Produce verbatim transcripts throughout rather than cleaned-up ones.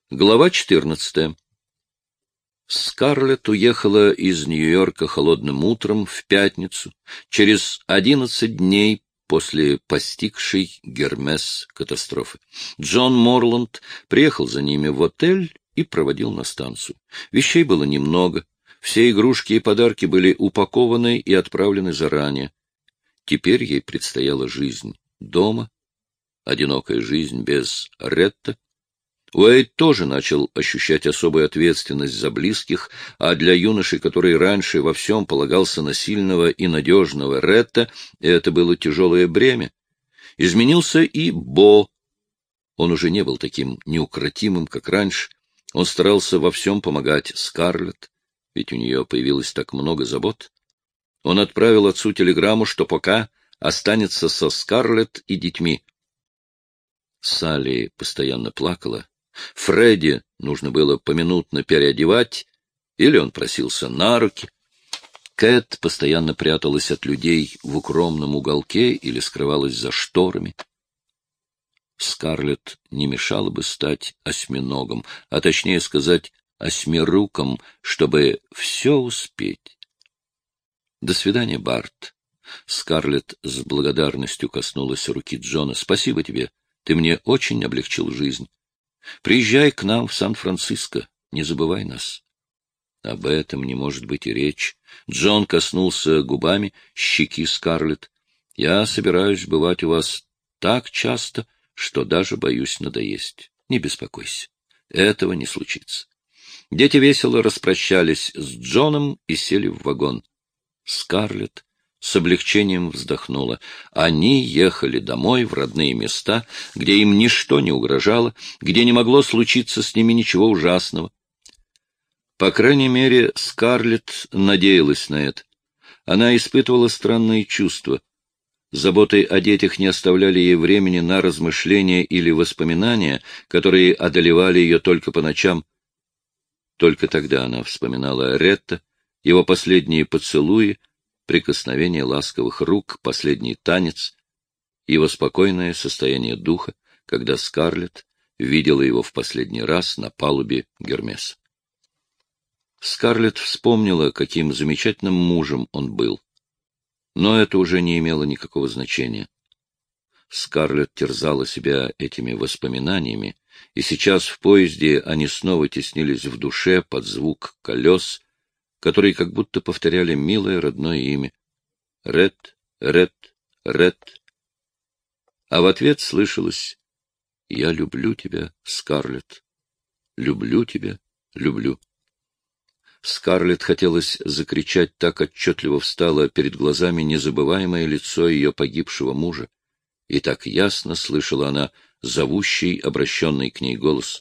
Глава четырнадцатая. Скарлетт уехала из Нью-Йорка холодным утром в пятницу, через одиннадцать дней после постигшей Гермес катастрофы. Джон Морланд приехал за ними в отель и проводил на станцию. Вещей было немного, все игрушки и подарки были упакованы и отправлены заранее. Теперь ей предстояла жизнь дома, одинокая жизнь без Ретта. Уэйд тоже начал ощущать особую ответственность за близких, а для юноши, который раньше во всем полагался на сильного и надежного Ретта, это было тяжелое бремя. Изменился и Бо. Он уже не был таким неукротимым, как раньше. Он старался во всем помогать Скарлетт, ведь у нее появилось так много забот. Он отправил отцу телеграмму, что пока останется со Скарлетт и детьми. Салли постоянно плакала. Фредди нужно было поминутно переодевать, или он просился на руки. Кэт постоянно пряталась от людей в укромном уголке или скрывалась за шторами. Скарлетт не мешало бы стать осьминогом, а точнее сказать осьмируком, чтобы все успеть. До свидания, Барт. Скарлетт с благодарностью коснулась руки Джона. Спасибо тебе, ты мне очень облегчил жизнь. Приезжай к нам в Сан-Франциско, не забывай нас. Об этом не может быть и речь. Джон коснулся губами щеки Скарлетт. Я собираюсь бывать у вас так часто, что даже боюсь надоесть. Не беспокойся, этого не случится. Дети весело распрощались с Джоном и сели в вагон. Скарлетт с облегчением вздохнула. Они ехали домой, в родные места, где им ничто не угрожало, где не могло случиться с ними ничего ужасного. По крайней мере, Скарлетт надеялась на это. Она испытывала странные чувства. Заботы о детях не оставляли ей времени на размышления или воспоминания, которые одолевали ее только по ночам. Только тогда она вспоминала Ретта, его последние поцелуи, прикосновение ласковых рук, последний танец, его спокойное состояние духа, когда Скарлетт видела его в последний раз на палубе Гермеса. Скарлетт вспомнила, каким замечательным мужем он был. Но это уже не имело никакого значения. Скарлетт терзала себя этими воспоминаниями, и сейчас в поезде они снова теснились в душе под звук колес, которые как будто повторяли милое родное имя. Ред, Ред, Ред. А в ответ слышалось: «Я люблю тебя, Скарлетт. Люблю тебя, люблю». Скарлетт хотелось закричать, так отчетливо встало перед глазами незабываемое лицо ее погибшего мужа, и так ясно слышала она зовущий, обращенный к ней голос.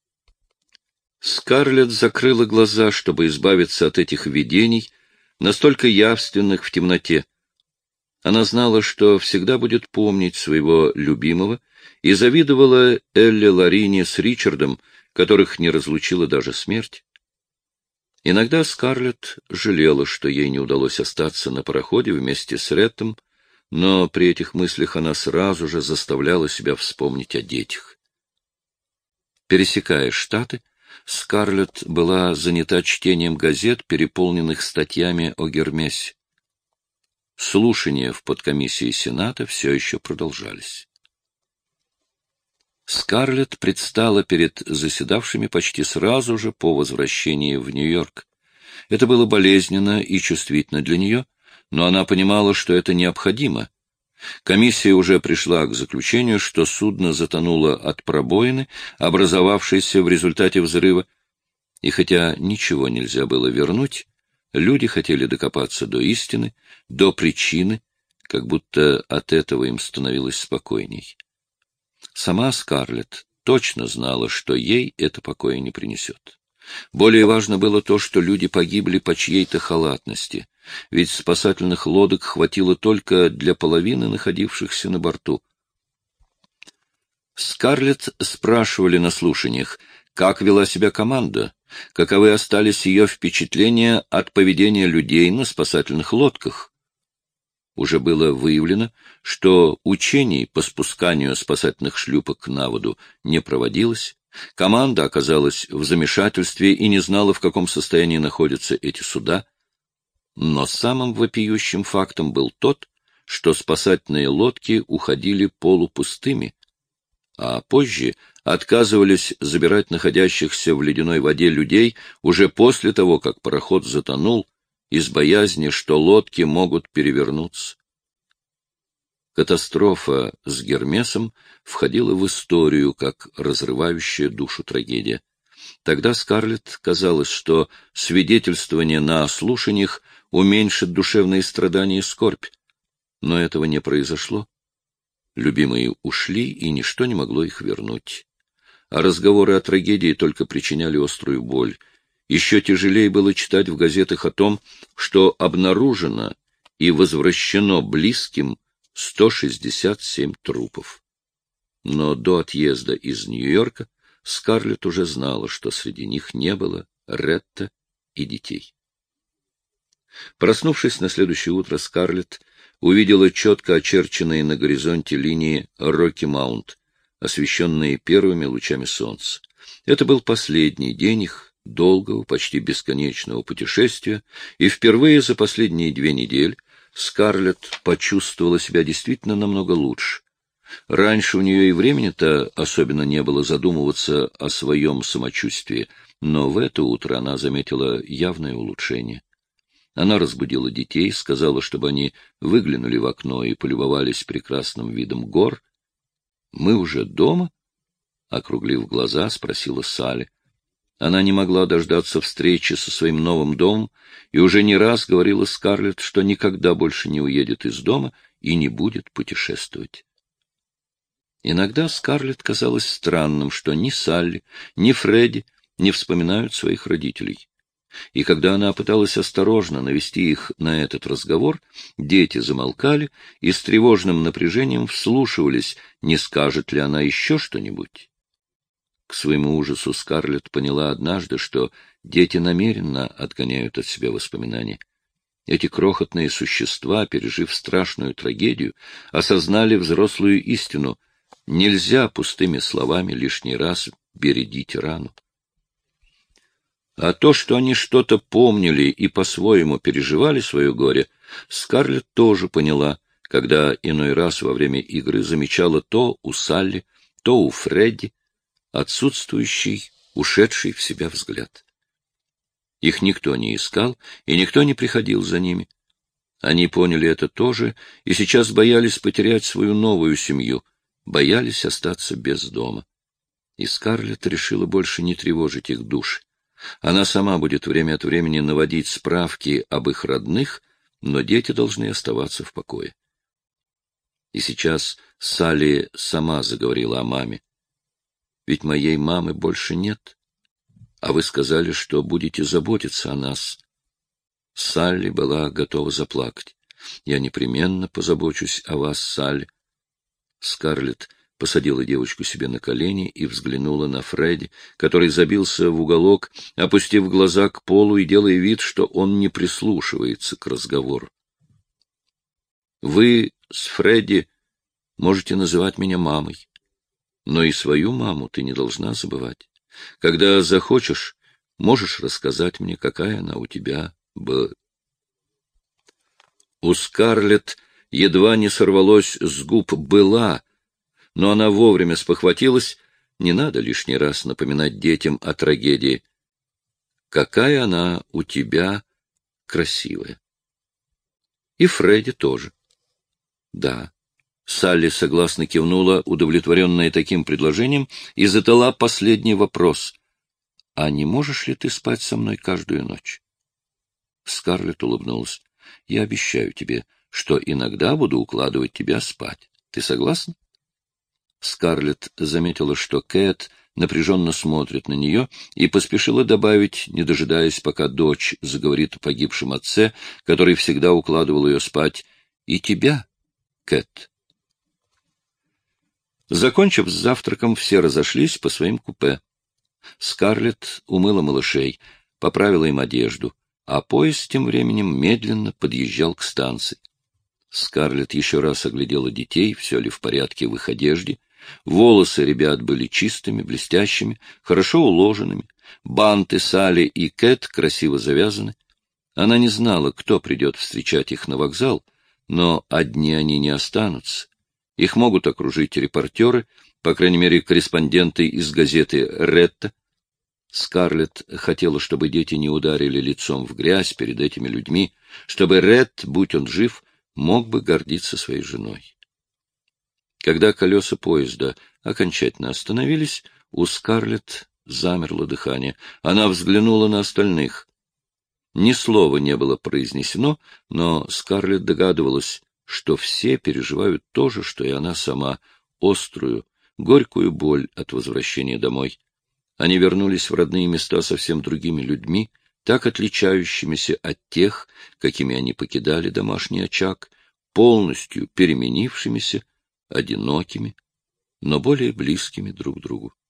Скарлетт закрыла глаза, чтобы избавиться от этих видений, настолько явственных в темноте. Она знала, что всегда будет помнить своего любимого, и завидовала Элле Ларине с Ричардом, которых не разлучила даже смерть. Иногда Скарлетт жалела, что ей не удалось остаться на пароходе вместе с Реттом, но при этих мыслях она сразу же заставляла себя вспомнить о детях. Пересекая Штаты, Скарлетт была занята чтением газет, переполненных статьями о Гермесе. Слушания в подкомиссии Сената все еще продолжались. Скарлетт предстала перед заседавшими почти сразу же по возвращении в Нью-Йорк. Это было болезненно и чувствительно для нее, но она понимала, что это необходимо. Комиссия уже пришла к заключению, что судно затонуло от пробоины, образовавшейся в результате взрыва, и хотя ничего нельзя было вернуть, люди хотели докопаться до истины, до причины, как будто от этого им становилось спокойней. Сама Скарлетт точно знала, что ей это покоя не принесет. Более важно было то, что люди погибли по чьей-то халатности, ведь спасательных лодок хватило только для половины находившихся на борту. Скарлетт спрашивали на слушаниях, как вела себя команда, каковы остались ее впечатления от поведения людей на спасательных лодках. Уже было выявлено, что учений по спусканию спасательных шлюпок на воду не проводилось, Команда оказалась в замешательстве и не знала, в каком состоянии находятся эти суда. Но самым вопиющим фактом был тот, что спасательные лодки уходили полупустыми, а позже отказывались забирать находящихся в ледяной воде людей уже после того, как пароход затонул, из боязни, что лодки могут перевернуться. Катастрофа с Гермесом входила в историю как разрывающая душу трагедия. Тогда Скарлетт казалось, что свидетельствование на слушаниях уменьшит душевные страдания и скорбь. Но этого не произошло. Любимые ушли, и ничто не могло их вернуть. А разговоры о трагедии только причиняли острую боль. Еще тяжелее было читать в газетах о том, что обнаружено и возвращено близким сто шестьдесят семь трупов. Но до отъезда из Нью-Йорка Скарлетт уже знала, что среди них не было Ретта и детей. Проснувшись на следующее утро, Скарлетт увидела четко очерченные на горизонте линии Рокки-Маунт, освещенные первыми лучами солнца. Это был последний день их долгого, почти бесконечного путешествия, и впервые за последние две недели Скарлетт почувствовала себя действительно намного лучше. Раньше у нее и времени-то особенно не было задумываться о своем самочувствии, но в это утро она заметила явное улучшение. Она разбудила детей, сказала, чтобы они выглянули в окно и полюбовались прекрасным видом гор. «Мы уже дома?» — округлив глаза, спросила Салли. Она не могла дождаться встречи со своим новым домом и уже не раз говорила Скарлетт, что никогда больше не уедет из дома и не будет путешествовать. Иногда Скарлетт казалось странным, что ни Салли, ни Фредди не вспоминают своих родителей. И когда она пыталась осторожно навести их на этот разговор, дети замолкали и с тревожным напряжением вслушивались, не скажет ли она еще что-нибудь. К своему ужасу Скарлетт поняла однажды, что дети намеренно отгоняют от себя воспоминания. Эти крохотные существа, пережив страшную трагедию, осознали взрослую истину: нельзя пустыми словами лишний раз бередить рану. А то, что они что-то помнили и по-своему переживали свое горе, Скарлетт тоже поняла, когда иной раз во время игры замечала то у Салли, то у Фредди отсутствующий, ушедший в себя взгляд. Их никто не искал, и никто не приходил за ними. Они поняли это тоже, и сейчас боялись потерять свою новую семью, боялись остаться без дома. И Скарлетт решила больше не тревожить их души. Она сама будет время от времени наводить справки об их родных, но дети должны оставаться в покое. И сейчас Салли сама заговорила о маме. «Ведь моей мамы больше нет, а вы сказали, что будете заботиться о нас». Салли была готова заплакать. «Я непременно позабочусь о вас, Салли». Скарлетт посадила девочку себе на колени и взглянула на Фредди, который забился в уголок, опустив глаза к полу и делая вид, что он не прислушивается к разговору. «Вы с Фредди можете называть меня мамой, но и свою маму ты не должна забывать. Когда захочешь, можешь рассказать мне, какая она у тебя была». У Скарлетт едва не сорвалось с губ «была», но она вовремя спохватилась, не надо лишний раз напоминать детям о трагедии. Какая она у тебя красивая. И Фредди тоже. Да. Салли согласно кивнула, удовлетворенная таким предложением, и задала последний вопрос. А не можешь ли ты спать со мной каждую ночь? Скарлетт улыбнулась. Я обещаю тебе, что иногда буду укладывать тебя спать. Ты согласна? Скарлетт заметила, что Кэт напряженно смотрит на нее, и поспешила добавить, не дожидаясь, пока дочь заговорит о погибшем отце, который всегда укладывал ее спать, «И тебя, Кэт». Закончив с завтраком, все разошлись по своим купе. Скарлетт умыла малышей, поправила им одежду, а поезд тем временем медленно подъезжал к станции. Скарлетт еще раз оглядела детей, все ли в порядке в их одежде, Волосы ребят были чистыми, блестящими, хорошо уложенными. Банты Салли и Кэт красиво завязаны. Она не знала, кто придет встречать их на вокзал, но одни они не останутся. Их могут окружить репортеры, по крайней мере, корреспонденты из газеты «Ретта». Скарлетт хотела, чтобы дети не ударили лицом в грязь перед этими людьми, чтобы Ретт, будь он жив, мог бы гордиться своей женой. Когда колеса поезда окончательно остановились, у Скарлетт замерло дыхание. Она взглянула на остальных. Ни слова не было произнесено, но Скарлетт догадывалась, что все переживают то же, что и она сама, острую, горькую боль от возвращения домой. Они вернулись в родные места совсем другими людьми, так отличающимися от тех, какими они покидали домашний очаг, полностью переменившимися, одинокими, но более близкими друг к другу.